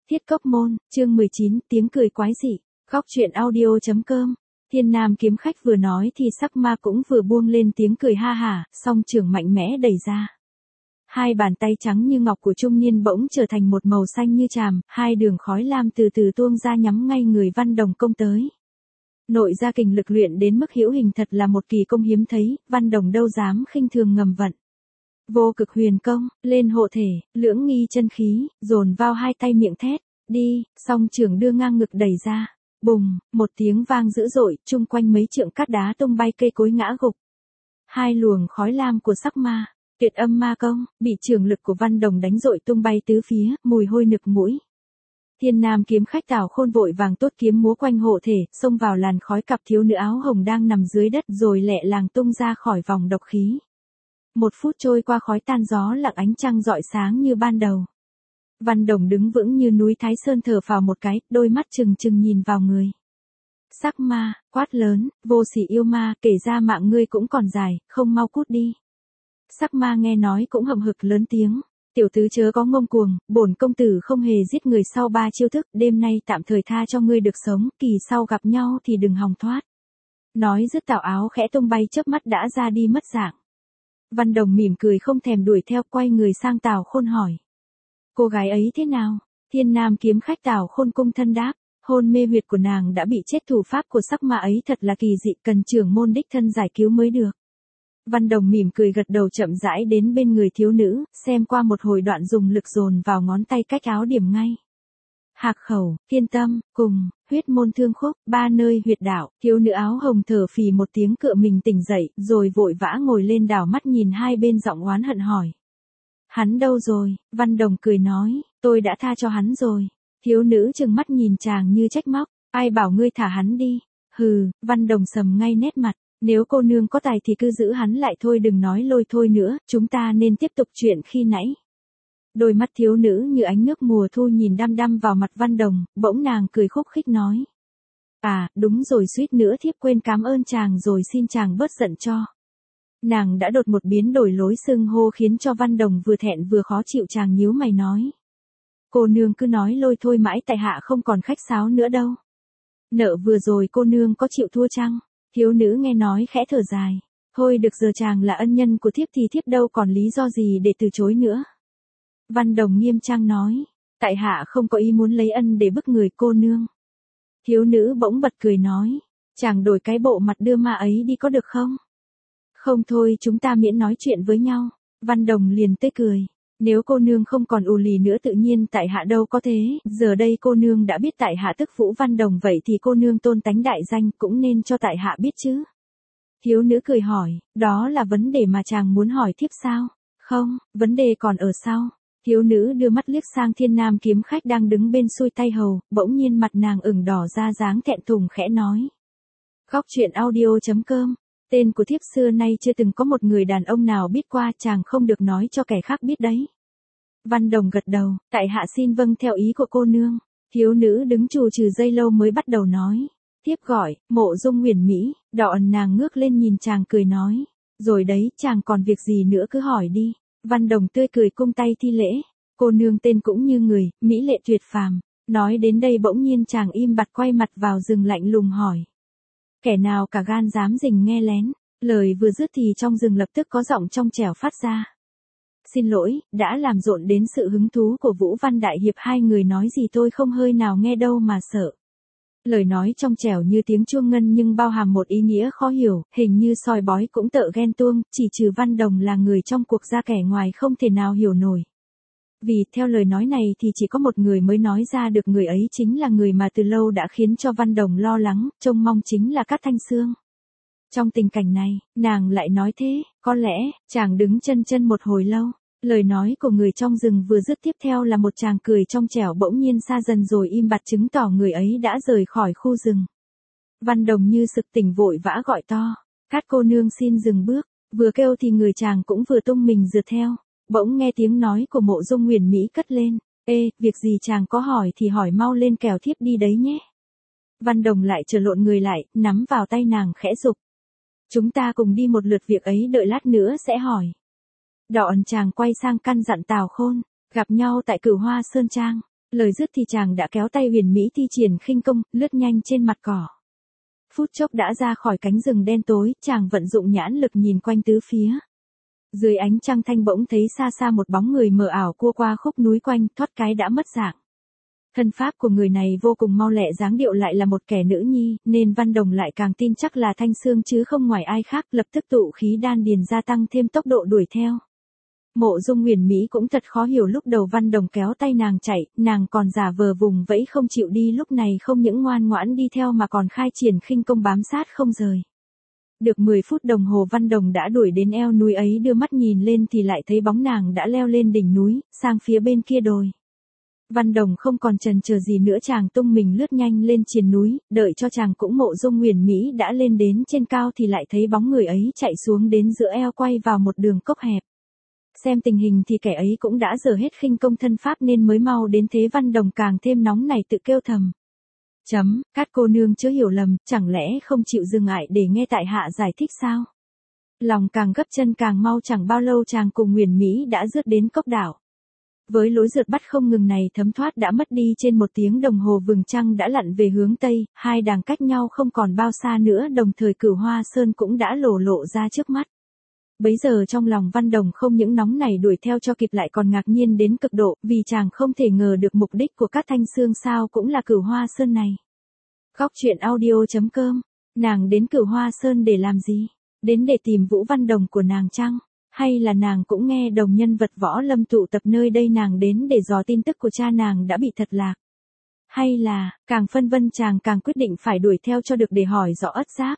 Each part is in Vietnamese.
Thiết Cốc Môn, chương 19, tiếng cười quái dị. Góc truyện audio.com. Thiên Nam kiếm khách vừa nói thì sắc ma cũng vừa buông lên tiếng cười ha hả, song trưởng mạnh mẽ đẩy ra. Hai bàn tay trắng như ngọc của trung niên bỗng trở thành một màu xanh như tràm, hai đường khói lam từ từ tuôn ra nhắm ngay người Văn Đồng công tới. Nội gia kình lực luyện đến mức hữu hình thật là một kỳ công hiếm thấy, Văn Đồng đâu dám khinh thường ngầm vận. Vô cực huyền công, lên hộ thể, lưỡng nghi chân khí, dồn vào hai tay miệng thét, đi, song trưởng đưa ngang ngực đẩy ra. Bùng, một tiếng vang dữ dội, chung quanh mấy trượng cát đá tung bay cây cối ngã gục. Hai luồng khói lam của sắc ma, tuyệt âm ma công, bị trường lực của Văn Đồng đánh dội tung bay tứ phía, mùi hôi nực mũi. Thiên Nam kiếm khách Tào Khôn vội vàng tốt kiếm múa quanh hộ thể, xông vào làn khói cặp thiếu nữ áo hồng đang nằm dưới đất rồi lẹ làng tung ra khỏi vòng độc khí. Một phút trôi qua khói tan gió lặng ánh trăng rọi sáng như ban đầu. Văn Đồng đứng vững như núi Thái Sơn thở phào một cái, đôi mắt trừng trừng nhìn vào người. Sắc ma, quát lớn, vô sỉ yêu ma, kể ra mạng ngươi cũng còn dài, không mau cút đi. Sắc ma nghe nói cũng hậm hực lớn tiếng. Tiểu tứ chớ có ngông cuồng, bổn công tử không hề giết người sau 3 chiêu thức, đêm nay tạm thời tha cho ngươi được sống, kỳ sau gặp nhau thì đừng hòng thoát. Nói dứt tào áo khẽ tung bay chớp mắt đã ra đi mất dạng. Văn Đồng mỉm cười không thèm đuổi theo, quay người sang Tào Khôn hỏi. Cô gái ấy thế nào? Thiên Nam kiếm khách Tào Khôn cung thân đáp, hôn mê huyệt của nàng đã bị chết, thủ pháp của sắc ma ấy thật là kỳ dị, cần trưởng môn đích thân giải cứu mới được. Văn Đồng mỉm cười gật đầu chậm rãi đến bên người thiếu nữ, xem qua một hồi đoạn dùng lực dồn vào ngón tay cách áo điểm ngay. Hạc khẩu, thiên tâm, cùng, huyết môn thương khúc, 3 nơi huyệt đạo, thiếu nữ áo hồng thở phì một tiếng cựa mình tỉnh dậy, rồi vội vã ngồi lên đảo mắt nhìn hai bên giọng oán hận hỏi. Hắn đâu rồi? Văn Đồng cười nói, tôi đã tha cho hắn rồi. Thiếu nữ trừng mắt nhìn chàng như trách móc, ai bảo ngươi thả hắn đi? Hừ, Văn Đồng sầm ngay nét mặt. Nếu cô nương có tài thì cứ giữ hắn lại thôi, đừng nói lôi thôi nữa, chúng ta nên tiếp tục chuyện khi nãy. Đôi mắt thiếu nữ như ánh nước mùa thu nhìn đăm đăm vào mặt Văn Đồng, bỗng nàng cười khúc khích nói. À, đúng rồi, suýt nữa thiếp quên cảm ơn chàng rồi, xin chàng bớt giận cho. Nàng đã đột một biến đổi lối xưng hô khiến cho Văn Đồng vừa thẹn vừa khó chịu, chàng nhíu mày nói. Cô nương cứ nói lôi thôi mãi, tại hạ không còn khách sáo nữa đâu. Nợ vừa rồi cô nương có chịu thua chăng? Thiếu nữ nghe nói khẽ thở dài. Thôi được, giờ chàng là ân nhân của thiếp thì thiếp đâu còn lý do gì để từ chối nữa. Văn Đồng nghiêm trang nói. Tại hạ không có ý muốn lấy ân để bức người cô nương. Thiếu nữ bỗng bật cười nói. Chàng đổi cái bộ mặt đưa ma ấy đi có được không? Không thôi, chúng ta miễn nói chuyện với nhau. Văn Đồng liền tươi cười. Nếu cô nương không còn ù lì nữa tự nhiên tại hạ đâu có thế, giờ đây cô nương đã biết tại hạ tức Vũ Văn Đồng, vậy thì cô nương tôn tánh đại danh cũng nên cho tại hạ biết chứ. Thiếu nữ cười hỏi, đó là vấn đề mà chàng muốn hỏi thiếp sao? Không, vấn đề còn ở sau. Thiếu nữ đưa mắt liếc sang Thiên Nam kiếm khách đang đứng bên xuôi tay hầu, bỗng nhiên mặt nàng ửng đỏ ra dáng thẹn thùng khẽ nói. Góc truyện audio.com. Tên của thiếp xưa nay chưa từng có một người đàn ông nào biết qua, chàng không được nói cho kẻ khác biết đấy. Văn Đồng gật đầu, tại hạ xin vâng theo ý của cô nương. Thiếu nữ đứng chù chừ giây lâu mới bắt đầu nói. Thiếp gọi, Mộ Dung Huyền Mỹ. Đỏ ẩn nàng ngước lên nhìn chàng cười nói. Rồi đấy, chàng còn việc gì nữa cứ hỏi đi. Văn Đồng tươi cười cung tay thi lễ. Cô nương tên cũng như người, mỹ lệ tuyệt phàm. Nói đến đây bỗng nhiên chàng im bặt quay mặt vào rừng lạnh lùng hỏi. Kẻ nào cả gan dám rình nghe lén? Lời vừa dứt thì trong rừng lập tức có giọng trong trẻo phát ra. Xin lỗi, đã làm rộn đến sự hứng thú của Vũ Văn Đại Hiệp, hai người nói gì tôi không hơi nào nghe đâu mà sợ. Lời nói trong trẻo như tiếng chuông ngân nhưng bao hàm một ý nghĩa khó hiểu, hình như soi bói cũng tợ ghen tuông, chỉ trừ Văn Đồng là người trong cuộc ra kẻ ngoài không thể nào hiểu nổi. Vì theo lời nói này thì chỉ có một người mới nói ra được, người ấy chính là người mà từ lâu đã khiến cho Văn Đồng lo lắng, trông mong, chính là Cát Thanh Sương. Trong tình cảnh này, nàng lại nói thế, có lẽ, chàng đứng chân chân một hồi lâu, lời nói của người trong rừng vừa dứt tiếp theo là một chàng cười trong trẻo bỗng nhiên xa dần rồi im bặt, chứng tỏ người ấy đã rời khỏi khu rừng. Văn Đồng như sực tỉnh vội vã gọi to, Cát cô nương xin dừng bước, vừa kêu thì người chàng cũng vừa tung mình rượt theo. Bỗng nghe tiếng nói của Mộ Dung Huyền Mỹ cất lên, ê, việc gì chàng có hỏi thì hỏi mau lên, kẻo thiếp đi đấy nhé. Văn Đồng lại trở lộn người lại, nắm vào tay nàng khẽ giục. Chúng ta cùng đi một lượt, việc ấy đợi lát nữa sẽ hỏi. Đỏ ẩn chàng quay sang căn dặn Tào Khôn, gặp nhau tại Cửu Hoa Sơn Trang. Lời dứt thì chàng đã kéo tay Huyền Mỹ thi triển khinh công, lướt nhanh trên mặt cỏ. Phút chốc đã ra khỏi cánh rừng đen tối, chàng vận dụng nhãn lực nhìn quanh tứ phía. Dưới ánh trăng thanh bỗng thấy xa xa một bóng người mờ ảo cua qua khúc núi quanh, thoát cái đã mất dạng. Thân pháp của người này vô cùng mau lẹ, dáng điệu lại là một kẻ nữ nhi, nên Văn Đồng lại càng tin chắc là Thanh Xương chứ không ngoài ai khác, lập tức tụ khí đan điền gia tăng thêm tốc độ đuổi theo. Mộ Dung Huyền Mỹ cũng thật khó hiểu, lúc đầu Văn Đồng kéo tay nàng chạy, nàng còn giả vờ vùng vẫy không chịu đi, lúc này không những ngoan ngoãn đi theo mà còn khai triển khinh công bám sát không rời. Được 10 phút đồng hồ Văn Đồng đã đuổi đến eo núi ấy, đưa mắt nhìn lên thì lại thấy bóng nàng đã leo lên đỉnh núi, sang phía bên kia đồi. Văn Đồng không còn chần chờ gì nữa, chàng tung mình lướt nhanh lên triền núi, đợi cho chàng cũng Mộ Dung Huyền Mỹ đã lên đến trên cao thì lại thấy bóng người ấy chạy xuống đến giữa eo, quay vào một đường cốc hẹp. Xem tình hình thì kẻ ấy cũng đã dở hết khinh công thân pháp nên mới mau đến thế. Văn Đồng càng thêm nóng này, tự kêu thầm. Cát cô nương chớ hiểu lầm, chẳng lẽ không chịu dừng lại để nghe tại hạ giải thích sao? Lòng càng gấp chân càng mau, chẳng bao lâu chàng cùng Huyền Mỹ đã rước đến cốc đảo. Với lối rượt bắt không ngừng này, thấm thoát đã mất đi trên 1 tiếng đồng hồ, vầng trăng đã lặn về hướng tây, hai đàng cách nhau không còn bao xa nữa, đồng thời Cửu Hoa Sơn cũng đã lộ ra trước mắt. Bấy giờ trong lòng Văn Đồng không những nóng nảy đuổi theo cho kịp, lại còn ngạc nhiên đến cực độ, vì chàng không thể ngờ được mục đích của các Thanh Xương sao cũng là Cửu Hoa Sơn này. Góc truyện audio.com. Nàng đến Cửu Hoa Sơn để làm gì? Đến để tìm Vũ Văn Đồng của nàng chăng? Hay là nàng cũng nghe đồng nhân vật võ lâm tụ tập nơi đây, nàng đến để dò tin tức của cha nàng đã bị thật lạc? Hay là, càng phân vân chàng càng quyết định phải đuổi theo cho được để hỏi rõ ất giáp.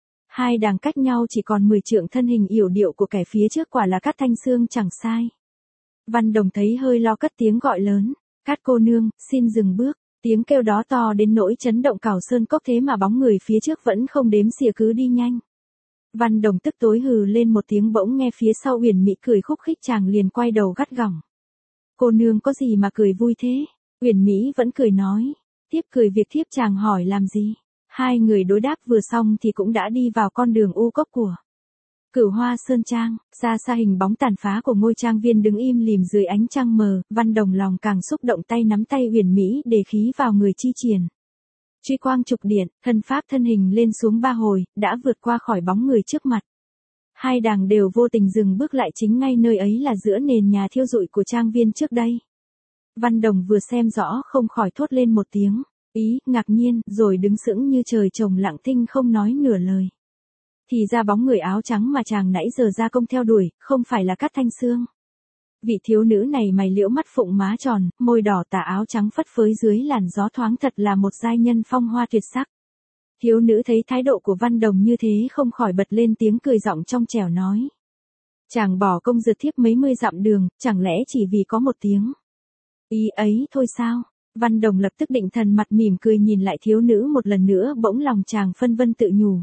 Hai đàng cách nhau chỉ còn 10 trượng, thân hình yểu điệu của kẻ phía trước quả là Cát Thanh Xương chẳng sai. Văn Đồng thấy hơi lo, cất tiếng gọi lớn. Cát cô nương, xin dừng bước. Tiếng kêu đó to đến nỗi chấn động cảo sơn cốc, thế mà bóng người phía trước vẫn không đếm xỉa cứ đi nhanh. Văn Đồng tức tối hừ lên một tiếng, bỗng nghe phía sau Huyền Mỹ cười khúc khích, chàng liền quay đầu gắt gỏng. Cô nương có gì mà cười vui thế? Huyền Mỹ vẫn cười nói. Tiếp cười việc thiếp, chàng hỏi làm gì? Hai người đối đáp vừa xong thì cũng đã đi vào con đường u cốc của Cửu Hoa Sơn Trang. Xa xa hình bóng tàn phá của ngôi trang viên đứng im lìm dưới ánh trăng mờ, Văn Đồng lòng càng xúc động, tay nắm tay Huyền Mỹ để khí vào người chi triển. Truy quang trục điện, thân pháp thân hình lên xuống 3 hồi, đã vượt qua khỏi bóng người trước mặt. Hai đàng đều vô tình dừng bước lại, chính ngay nơi ấy là giữa nền nhà thiêu rụi của trang viên trước đây. Văn Đồng vừa xem rõ không khỏi thốt lên một tiếng ngạc nhiên, rồi đứng sững như trời trồng lặng thinh không nói nửa lời. Thì ra bóng người áo trắng mà chàng nãy giờ ra công theo đuổi, không phải là Cát Thanh Xương. Vị thiếu nữ này mày liễu, mắt phụng má tròn, môi đỏ, tà áo trắng phất phới dưới làn gió thoáng, thật là một giai nhân phong hoa tuyệt sắc. Thiếu nữ thấy thái độ của Văn Đồng như thế không khỏi bật lên tiếng cười, giọng trong trẻo nói. Chàng bỏ công rượt thiếp mấy mươi dặm đường, chẳng lẽ chỉ vì có một tiếng ý ấy thôi sao? Văn Đồng lập tức định thần, mặt mỉm cười nhìn lại thiếu nữ một lần nữa, bỗng lòng chàng phân vân tự nhủ.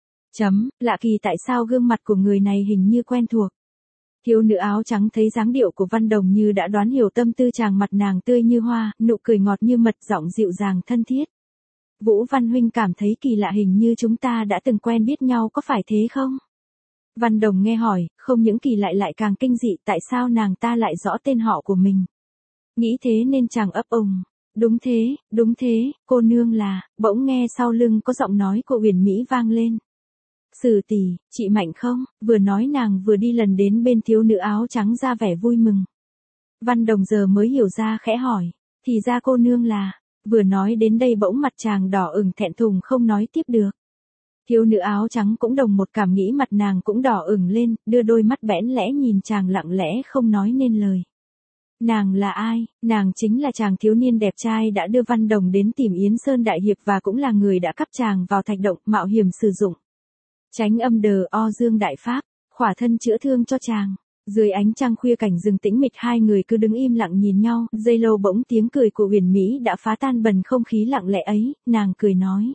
Lạ kỳ, tại sao gương mặt của người này hình như quen thuộc? Thiếu nữ áo trắng thấy dáng điệu của Văn Đồng như đã đoán hiểu tâm tư chàng, mặt nàng tươi như hoa, nụ cười ngọt như mật, giọng dịu dàng thân thiết. Vũ Văn huynh cảm thấy kỳ lạ, hình như chúng ta đã từng quen biết nhau, có phải thế không? Văn Đồng nghe hỏi, không những kỳ lại càng kinh dị, tại sao nàng ta lại rõ tên họ của mình? Nghĩ thế nên chàng ấp úng. Đúng thế, cô nương là, bỗng nghe sau lưng có giọng nói của Huyền Mỹ vang lên. Sử tỷ, chị mạnh không? Vừa nói nàng vừa đi lần đến bên thiếu nữ áo trắng, ra vẻ vui mừng. Văn Đồng giờ mới hiểu ra, khẽ hỏi. Thì ra cô nương là, vừa nói đến đây bỗng mặt chàng đỏ ửng, thẹn thùng không nói tiếp được. Thiếu nữ áo trắng cũng đồng một cảm nghĩ, mặt nàng cũng đỏ ửng lên, đưa đôi mắt bẽn lẽ nhìn chàng lặng lẽ không nói nên lời. Nàng là ai? Nàng chính là chàng thiếu niên đẹp trai đã đưa Văn Đồng đến tìm Yến Sơn Đại Hiệp, và cũng là người đã cắp chàng vào thạch động, mạo hiểm sử dụng Chánh Âm Đờ O Dương Đại Pháp, khỏa thân chữa thương cho chàng. Dưới ánh trăng khuya, cảnh rừng tĩnh mịch, hai người cứ đứng im lặng nhìn nhau, giây lâu bỗng tiếng cười của Huyền Mỹ đã phá tan bần không khí lặng lẽ ấy, nàng cười nói.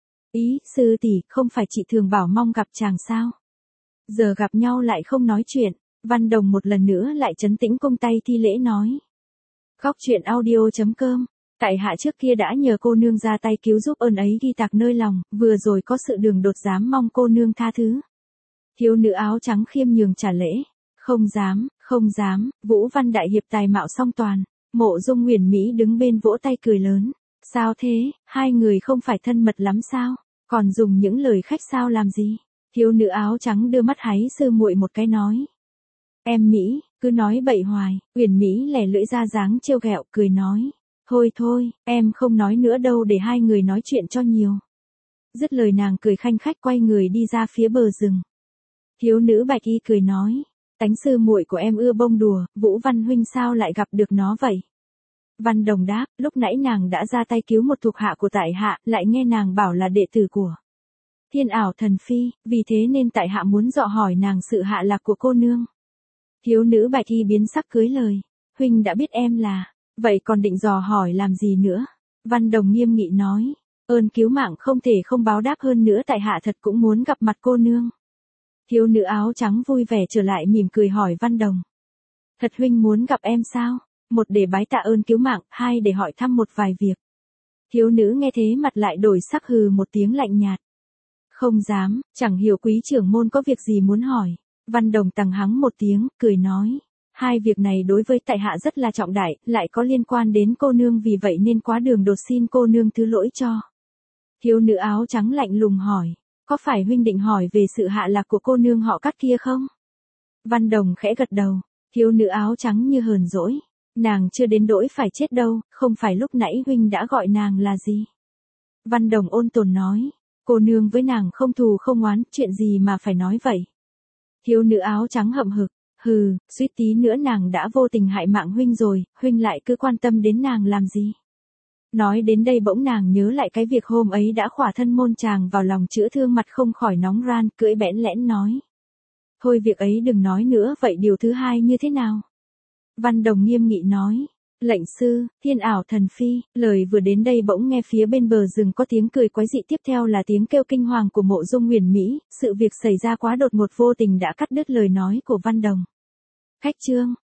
Sư tỷ, không phải chị thường bảo mong gặp chàng sao? Giờ gặp nhau lại không nói chuyện. Văn Đồng một lần nữa lại trấn tĩnh, cung tay thi lễ nói. Góc truyện audio.com. Tại hạ trước kia đã nhờ cô nương ra tay cứu giúp, ơn ấy ghi tạc nơi lòng, vừa rồi có sự đường đột, dám mong cô nương tha thứ. Thiếu nữ áo trắng khiêm nhường trả lễ. Không dám, Vũ Văn Đại Hiệp tài mạo song toàn. Mộ Dung Huyền Mỹ đứng bên vỗ tay cười lớn. Sao thế, hai người không phải thân mật lắm sao? Còn dùng những lời khách sáo làm gì? Thiếu nữ áo trắng đưa mắt háy sư muội một cái nói. Em Mỹ, cứ nói bậy hoài. Huyền Mỹ lẻ lưỡi ra dáng trêu ghẹo cười nói. Thôi thôi, em không nói nữa đâu để hai người nói chuyện cho nhiều. Dứt lời nàng cười khanh khách quay người đi ra phía bờ rừng. Thiếu nữ bạch y cười nói. Tánh sư muội của em ưa bông đùa, Vũ Văn huynh sao lại gặp được nó vậy? Văn Đồng đáp, lúc nãy nàng đã ra tay cứu một thuộc hạ của tại hạ, lại nghe nàng bảo là đệ tử của Thiên Ảo Thần Phi, vì thế nên tại hạ muốn dò hỏi nàng sự hạ lạc của cô nương. Thiếu nữ bạch y biến sắc cưới lời. Huynh đã biết em là, vậy còn định dò hỏi làm gì nữa? Văn Đồng nghiêm nghị nói. Ơn cứu mạng không thể không báo đáp, hơn nữa tại hạ thật cũng muốn gặp mặt cô nương. Thiếu nữ áo trắng vui vẻ trở lại mỉm cười hỏi Văn Đồng. Thật huynh muốn gặp em sao? Một để bái tạ ơn cứu mạng, hai để hỏi thăm một vài việc. Thiếu nữ nghe thế mặt lại đổi sắc hừ một tiếng lạnh nhạt. Không dám, chẳng hiểu quý trưởng môn có việc gì muốn hỏi. Văn Đồng tằng hắng một tiếng, cười nói. Hai việc này đối với tại hạ rất là trọng đại, lại có liên quan đến cô nương, vì vậy nên quá đường đột, xin cô nương thứ lỗi cho. Thiếu nữ áo trắng lạnh lùng hỏi. Có phải huynh định hỏi về sự hạ lạc của cô nương họ Cát kia không? Văn Đồng khẽ gật đầu. Thiếu nữ áo trắng như hờn dỗi. Nàng chưa đến đỗi phải chết đâu, không phải lúc nãy huynh đã gọi nàng là gì? Văn Đồng ôn tồn nói. Cô nương với nàng không thù không oán, chuyện gì mà phải nói vậy? Thiếu nữ áo trắng hậm hực. Hừ, suýt tí nữa nàng đã vô tình hại mạng huynh rồi, huynh lại cứ quan tâm đến nàng làm gì? Nói đến đây bỗng nàng nhớ lại cái việc hôm ấy đã khỏa thân môn chàng vào lòng chữa thương, mặt không khỏi nóng ran, cưỡi bẽn lẽn nói. Thôi việc ấy đừng nói nữa, vậy điều thứ hai như thế nào? Văn Đồng nghiêm nghị nói. Lệnh sư, Thiên Ảo Thần Phi, lời vừa đến đây bỗng nghe phía bên bờ rừng có tiếng cười quái dị, tiếp theo là tiếng kêu kinh hoàng của Mộ Dung Huyền Mỹ, sự việc xảy ra quá đột ngột vô tình đã cắt đứt lời nói của Văn Đồng. Khách chương